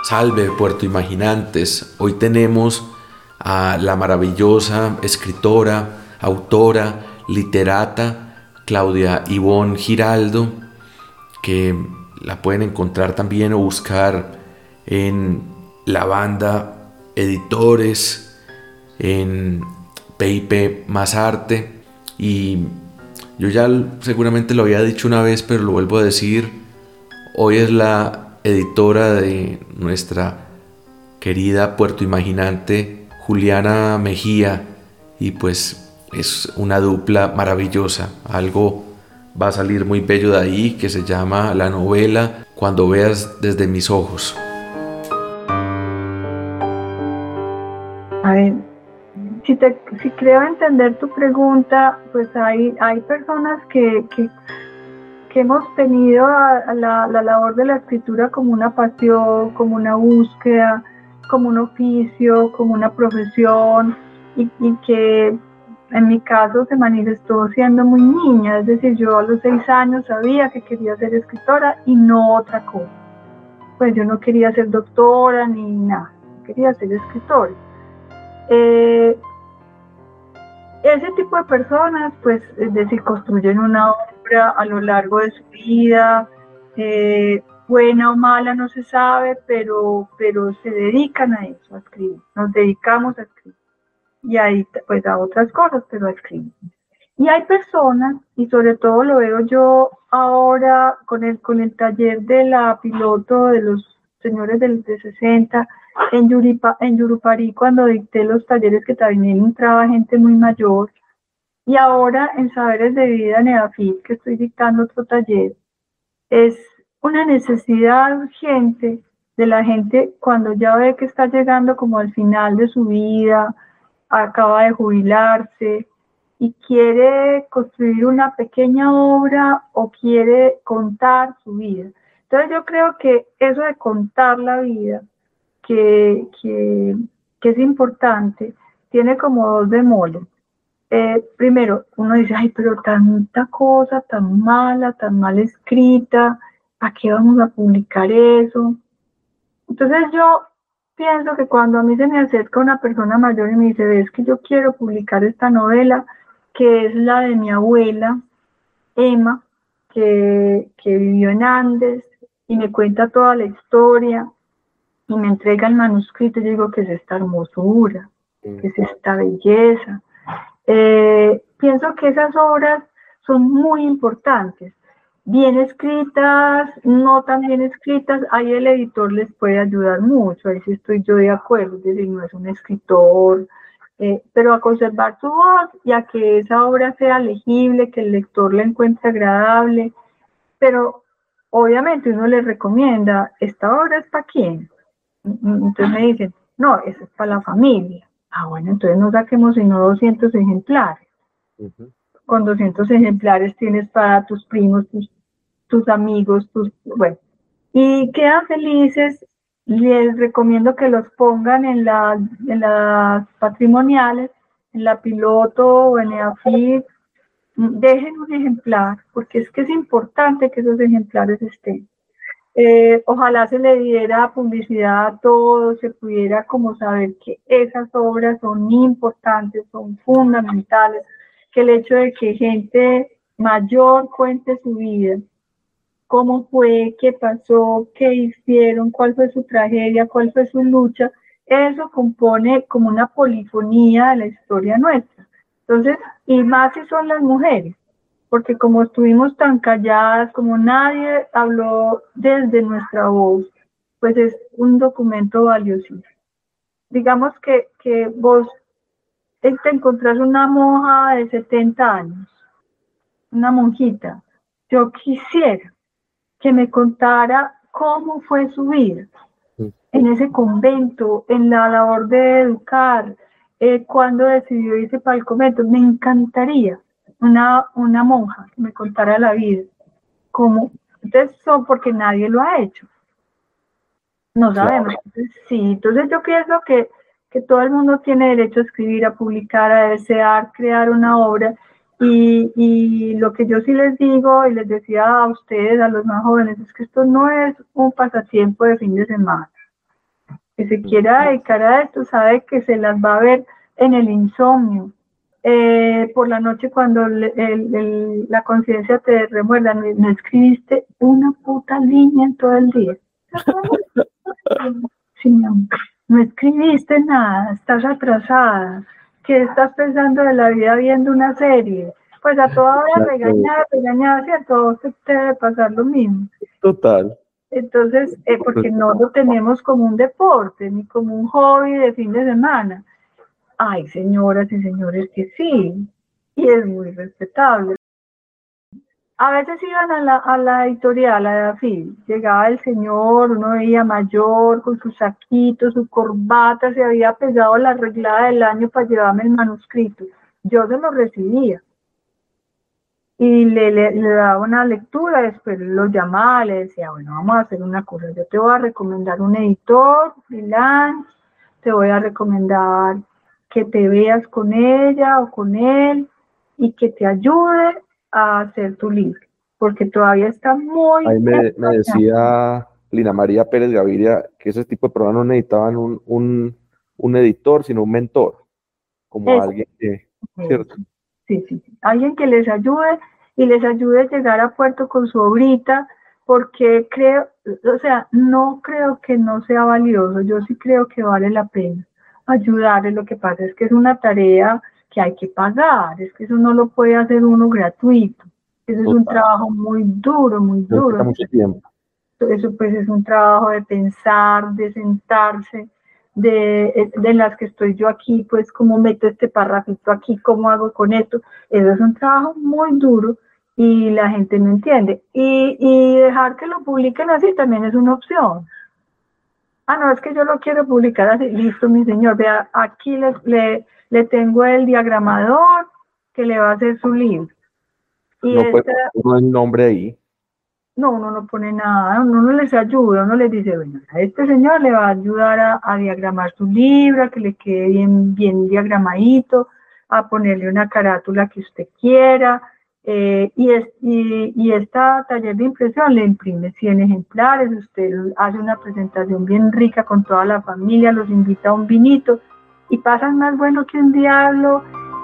Salve, Puerto Imaginantes. Hoy tenemos a la maravillosa escritora, autora, literata Claudia Ivonne Giraldo, que la pueden encontrar también o buscar en La Banda Editores, en PIP Más Arte. Y yo ya seguramente lo había dicho una vez, pero lo vuelvo a decir. Hoy es la editora de nuestra querida Puerto Imaginante Juliana Mejía, y pues es una dupla maravillosa. Algo va a salir muy bello de ahí, que se llama la novela Cuando veas desde mis ojos. A ver, si creo entender tu pregunta, pues hay personas que hemos tenido a la labor de la escritura como una pasión, como una búsqueda, como un oficio, como una profesión, y que en mi caso se manifestó siendo muy niña, es decir, yo a los 6 años sabía que quería ser escritora y no otra cosa. Pues yo no quería ser doctora ni nada, quería ser escritora. Ese tipo de personas, pues, es decir, construyen una obra a lo largo de su vida, buena o mala no se sabe, pero se dedican a eso, a escribir, nos dedicamos a escribir, y ahí, pues, a otras cosas, pero a escribir. Y hay personas, y sobre todo lo veo yo ahora con el taller de la piloto de los señores de 60, en Yurupari, cuando dicté los talleres que también entraba gente muy mayor, y ahora en Saberes de Vida en EAFIT, que estoy dictando otro taller, es una necesidad urgente de la gente cuando ya ve que está llegando como al final de su vida, acaba de jubilarse y quiere construir una pequeña obra o quiere contar su vida. Entonces yo creo que eso de contar la vida, que, que, que es importante, tiene como dos bemoles. Primero, uno dice, ay, pero tanta cosa tan mal escrita, ¿para qué vamos a publicar eso? Entonces yo pienso que cuando a mí se me acerca una persona mayor y me dice, ves que yo quiero publicar esta novela, que es la de mi abuela, Emma, que vivió en Andes, y me cuenta toda la historia, y me entrega el manuscrito, yo digo, que es esta hermosura, que es esta belleza. Pienso que esas obras son muy importantes, bien escritas, no tan bien escritas, ahí el editor les puede ayudar mucho, ahí sí estoy yo de acuerdo, es decir, no es un escritor, pero a conservar su voz y a que esa obra sea legible, que el lector la encuentre agradable, pero obviamente uno le recomienda, ¿esta obra es para quién? Entonces me dicen, no, eso es para la familia. Ah, bueno, entonces no saquemos sino 200 ejemplares. Uh-huh. Con 200 ejemplares tienes para tus primos, tus amigos, bueno. Y quedan felices. Les recomiendo que los pongan en las patrimoniales, en la piloto o en EAFIT. Dejen un ejemplar, porque es que es importante que esos ejemplares estén. Ojalá se le diera publicidad a todos, se pudiera como saber que esas obras son importantes, son fundamentales, que el hecho de que gente mayor cuente su vida, cómo fue, qué pasó, qué hicieron, cuál fue su tragedia, cuál fue su lucha, eso compone como una polifonía de la historia nuestra. Entonces, y más si son las mujeres, porque como estuvimos tan calladas, como nadie habló desde nuestra voz, pues es un documento valiosísimo. Digamos que vos te encontrás una monja de 70 años, una monjita. Yo quisiera que me contara cómo fue su vida en ese convento, en la labor de educar, cuando decidió irse para el convento. Me encantaría una monja que me contara la vida. ¿Cómo? Entonces, son porque nadie lo ha hecho. No sabemos. Claro. Entonces, sí, entonces yo pienso que todo el mundo tiene derecho a escribir, a publicar, a desear crear una obra. Y lo que yo sí les digo y les decía a ustedes, a los más jóvenes, es que esto no es un pasatiempo de fin de semana. que se quiera dedicar a esto sabe que se las va a ver en el insomnio. Por la noche cuando la conciencia te remuerda, no escribiste una puta línea en todo el día. Sí, no escribiste nada, estás atrasada. ¿Qué estás pensando de la vida viendo una serie? Pues a toda hora regañar, ¿cierto? A vos te debe pasar lo mismo. Total. Entonces, porque no lo tenemos como un deporte, ni como un hobby de fin de semana. Hay señoras y señores que sí, y es muy respetable. A veces iban a la editorial, a la FIL, llegaba el señor, uno veía mayor, con su saquito, su corbata, se había pegado la arreglada del año para llevarme el manuscrito. Yo se lo recibía y le daba una lectura, después lo llamaba, le decía, bueno, vamos a hacer una cosa, yo te voy a recomendar un editor, freelance, te voy a recomendar que te veas con ella o con él y que te ayude a hacer tu libro, porque todavía está muy... Ahí me decía Lina María Pérez Gaviria que ese tipo de programas no necesitaban un editor, sino un mentor, como Eso, alguien que, eso. ¿cierto? Sí, sí, sí. Alguien que les ayude y les ayude a llegar a puerto con su obrita, porque creo, o sea, no creo que no sea valioso, yo sí creo que vale la pena ayudarles. Lo que pasa es que es una tarea que hay que pagar, es que eso no lo puede hacer uno gratuito, eso es un Total. trabajo muy duro, muy Me duro. quita mucho tiempo. Eso pues es un trabajo de pensar, de sentarse, de las que estoy yo aquí, pues cómo meto este parrafito aquí, cómo hago con esto. Eso es un trabajo muy duro y la gente no entiende. Y dejar que lo publiquen así también es una opción. Ah, no, es que yo lo quiero publicar así. Listo, mi señor, vea, aquí le tengo el diagramador que le va a hacer su libro. Y No puede esta, poner el nombre ahí. no, uno no pone nada, uno no les ayuda, uno les dice, bueno, a este señor le va a ayudar a diagramar su libro, a que le quede bien, bien diagramadito, a ponerle una carátula que usted quiera, y esta taller de impresión le imprime 100 ejemplares, usted hace una presentación bien rica con toda la familia, los invita a un vinito, y pasan más bueno que un diablo.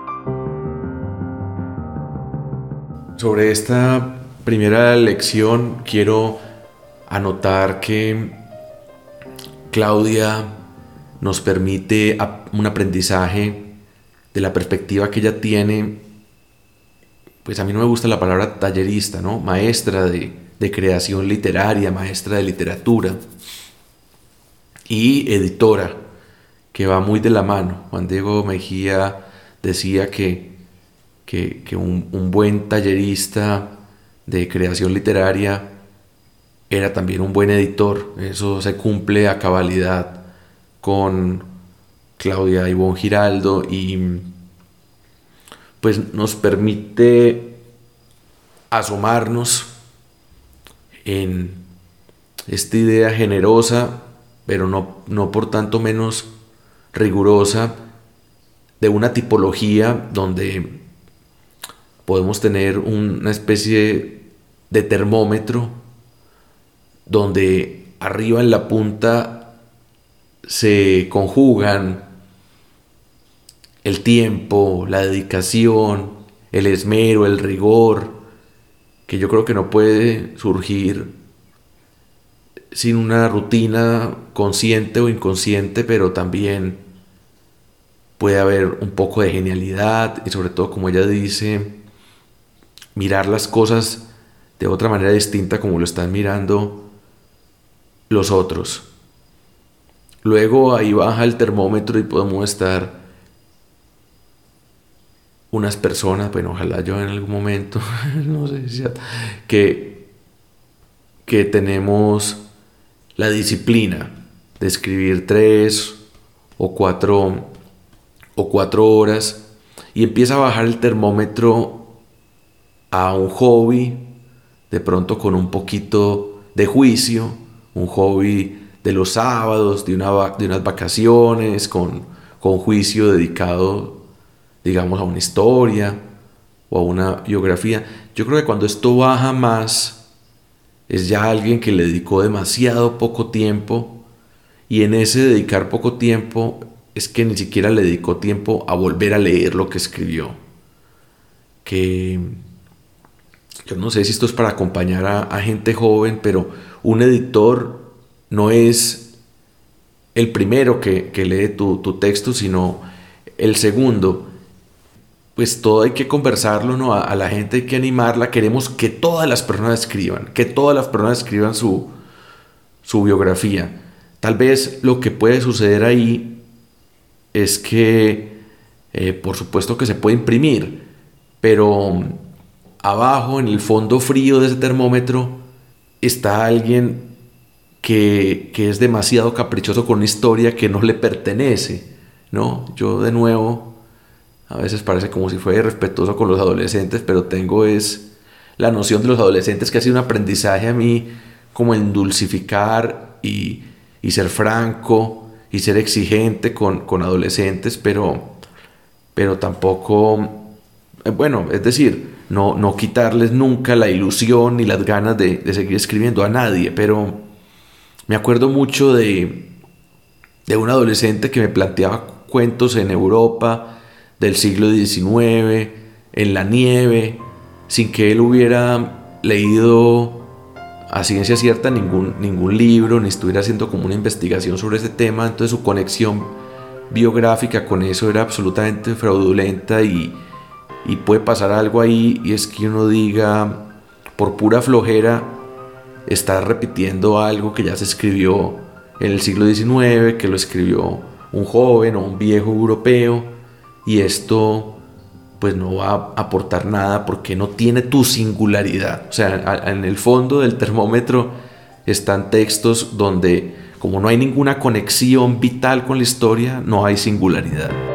Sobre esta primera lección quiero anotar que Claudia nos permite un aprendizaje de la perspectiva que ella tiene. Pues a mí no me gusta la palabra tallerista, ¿no? Maestra de creación literaria, maestra de literatura y editora, que va muy de la mano. Juan Diego Mejía decía que un buen tallerista de creación literaria era también un buen editor. Eso se cumple a cabalidad con Claudia Ivonne Giraldo y pues nos permite asomarnos en esta idea generosa, pero no por tanto menos rigurosa, de una tipología donde podemos tener una especie de termómetro donde arriba en la punta se conjugan el tiempo, la dedicación, el esmero, el rigor, que yo creo que no puede surgir sin una rutina consciente o inconsciente, pero también puede haber un poco de genialidad y sobre todo, como ella dice, mirar las cosas de otra manera distinta como lo están mirando los otros. Luego ahí baja el termómetro y podemos estar unas personas, bueno, ojalá yo en algún momento, no sé si que, que tenemos la disciplina de escribir 3 o 4 horas y empieza a bajar el termómetro a un hobby, de pronto con un poquito de juicio, un hobby de los sábados, de unas vacaciones, con juicio dedicado, digamos, a una historia o a una biografía. Yo creo que cuando esto baja más, es ya alguien que le dedicó demasiado poco tiempo y en ese dedicar poco tiempo es que ni siquiera le dedicó tiempo a volver a leer lo que escribió. Que yo no sé si esto es para acompañar a gente joven, pero un editor no es el primero que lee tu texto, sino el segundo. Pues todo hay que conversarlo, ¿no? A la gente hay que animarla. Queremos que todas las personas escriban, su biografía. Tal vez lo que puede suceder ahí es que, por supuesto que se puede imprimir, pero abajo, en el fondo frío de ese termómetro, está alguien que es demasiado caprichoso con una historia que no le pertenece, ¿no? Yo de nuevo, a veces parece como si fuera irrespetuoso con los adolescentes, pero tengo es la noción de los adolescentes que ha sido un aprendizaje a mí, como en dulcificar y ser franco y ser exigente con adolescentes, pero tampoco, bueno, es decir, no quitarles nunca la ilusión ni las ganas de seguir escribiendo a nadie, pero me acuerdo mucho de un adolescente que me planteaba cuentos en Europa del siglo XIX, en la nieve, sin que él hubiera leído a ciencia cierta ningún libro, ni estuviera haciendo como una investigación sobre ese tema. Entonces su conexión biográfica con eso era absolutamente fraudulenta y puede pasar algo ahí, y es que uno diga, por pura flojera, está repitiendo algo que ya se escribió en el siglo XIX, que lo escribió un joven o un viejo europeo, y esto pues no va a aportar nada porque no tiene tu singularidad. O sea, en el fondo del termómetro están textos donde, como no hay ninguna conexión vital con la historia, no hay singularidad.